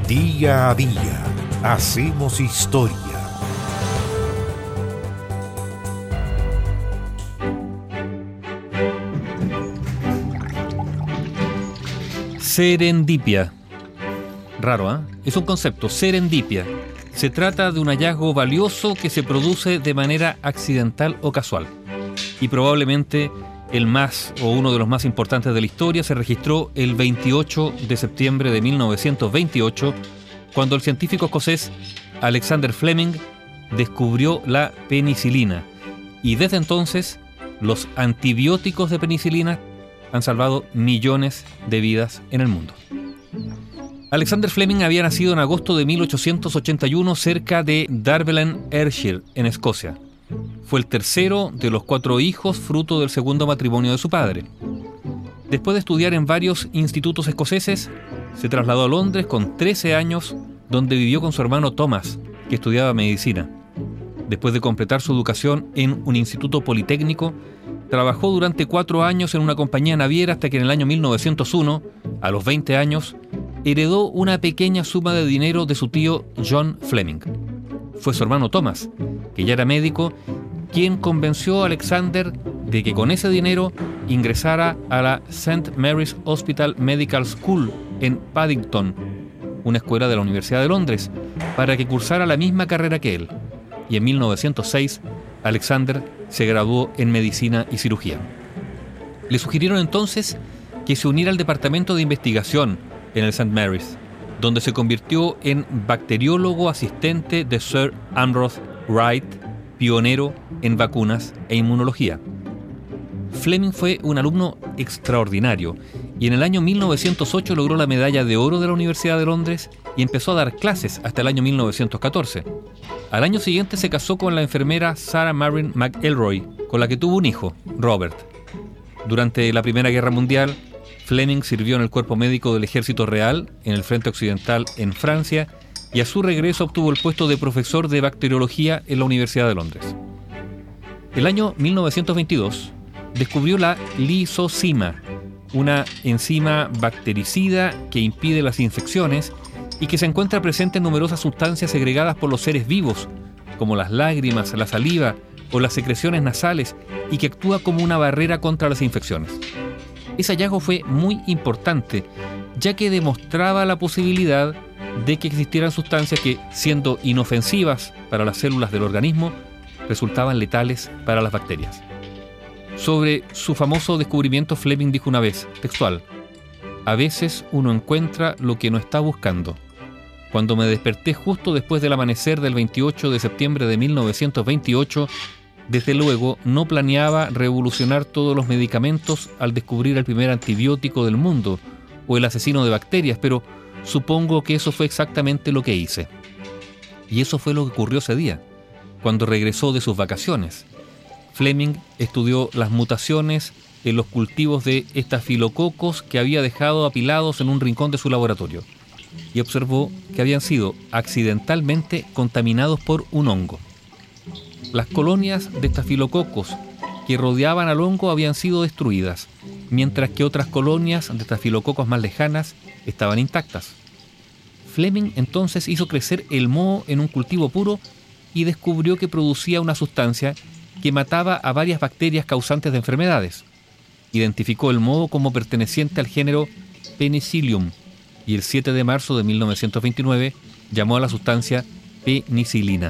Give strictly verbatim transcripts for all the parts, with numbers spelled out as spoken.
Día a día hacemos historia. Serendipia. Raro, ¿eh? Es un concepto, serendipia. Se trata de un hallazgo valioso que se produce de manera accidental o casual. Y probablemente el más o uno de los más importantes de la historia se registró el veintiocho de septiembre de mil novecientos veintiocho, cuando el científico escocés Alexander Fleming descubrió la penicilina. Y desde entonces, los antibióticos de penicilina han salvado millones de vidas en el mundo. Alexander Fleming había nacido en agosto de mil ochocientos ochenta y uno cerca de Darvelin, Ayrshire, en Escocia. Fue el tercero de los cuatro hijos fruto del segundo matrimonio de su padre. Después de estudiar en varios institutos escoceses, se trasladó a Londres con trece años, donde vivió con su hermano Thomas, que estudiaba medicina. Después de completar su educación en un instituto politécnico, trabajó durante cuatro años en una compañía naviera hasta que en el año mil novecientos uno, a los veinte años, heredó una pequeña suma de dinero de su tío John Fleming. Fue su hermano Thomas, que ya era médico, quien convenció a Alexander de que con ese dinero ingresara a la Saint Mary's Hospital Medical School en Paddington, una escuela de la Universidad de Londres, para que cursara la misma carrera que él. Y en mil novecientos seis, Alexander se graduó en medicina y cirugía. Le sugirieron entonces que se uniera al departamento de investigación en el Saint Mary's, donde se convirtió en bacteriólogo asistente de Sir Ambrose Wright, pionero en vacunas e inmunología. Fleming fue un alumno extraordinario y en el año mil novecientos ocho logró la medalla de oro de la Universidad de Londres y empezó a dar clases hasta el año mil novecientos catorce. Al año siguiente se casó con la enfermera Sarah Marin McElroy, con la que tuvo un hijo, Robert. Durante la Primera Guerra Mundial, Fleming sirvió en el cuerpo médico del Ejército Real en el Frente Occidental en Francia y a su regreso obtuvo el puesto de profesor de bacteriología en la Universidad de Londres. El año mil novecientos veintidós descubrió la lisozima, una enzima bactericida que impide las infecciones y que se encuentra presente en numerosas sustancias segregadas por los seres vivos, como las lágrimas, la saliva o las secreciones nasales, y que actúa como una barrera contra las infecciones. Ese hallazgo fue muy importante, ya que demostraba la posibilidad de que existieran sustancias que, siendo inofensivas para las células del organismo, resultaban letales para las bacterias. Sobre su famoso descubrimiento, Fleming dijo una vez, textual: "A veces uno encuentra lo que no está buscando. Cuando me desperté justo después del amanecer del veintiocho de septiembre de mil novecientos veintiocho, desde luego no planeaba revolucionar todos los medicamentos al descubrir el primer antibiótico del mundo o el asesino de bacterias, pero supongo que eso fue exactamente lo que hice". Y eso fue lo que ocurrió ese día, cuando regresó de sus vacaciones. Fleming estudió las mutaciones en los cultivos de estafilococos que había dejado apilados en un rincón de su laboratorio y observó que habían sido accidentalmente contaminados por un hongo. Las colonias de estafilococos que rodeaban al hongo habían sido destruidas, mientras que otras colonias de estafilococos más lejanas estaban intactas. Fleming entonces hizo crecer el moho en un cultivo puro y descubrió que producía una sustancia que mataba a varias bacterias causantes de enfermedades. Identificó el moho como perteneciente al género Penicillium y el siete de marzo de mil novecientos veintinueve llamó a la sustancia penicilina.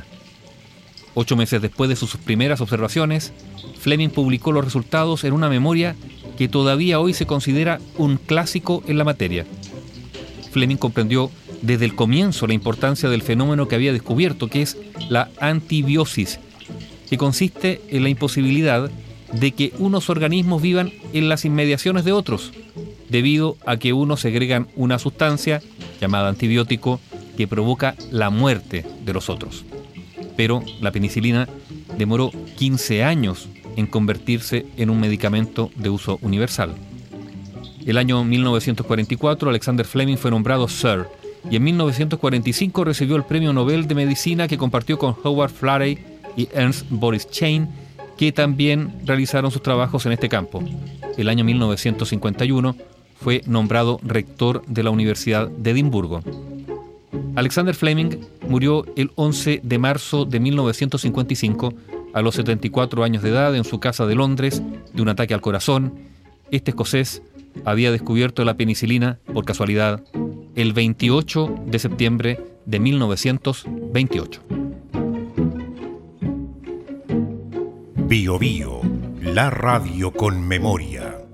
Ocho meses después de sus primeras observaciones, Fleming publicó los resultados en una memoria que todavía hoy se considera un clásico en la materia. Fleming comprendió desde el comienzo la importancia del fenómeno que había descubierto, que es la antibiosis, que consiste en la imposibilidad de que unos organismos vivan en las inmediaciones de otros, debido a que unos segregan una sustancia llamada antibiótico que provoca la muerte de los otros. Pero la penicilina demoró quince años en convertirse en un medicamento de uso universal. El año mil novecientos cuarenta y cuatro, Alexander Fleming fue nombrado Sir, y en mil novecientos cuarenta y cinco recibió el Premio Nobel de Medicina, que compartió con Howard Florey y Ernst Boris Chain, que también realizaron sus trabajos en este campo. El año mil novecientos cincuenta y uno fue nombrado rector de la Universidad de Edimburgo. Alexander Fleming murió el once de marzo de mil novecientos cincuenta y cinco a los setenta y cuatro años de edad en su casa de Londres de un ataque al corazón. Este escocés había descubierto la penicilina, por casualidad, el veintiocho de septiembre de mil novecientos veintiocho. Bio Bio, la radio con memoria.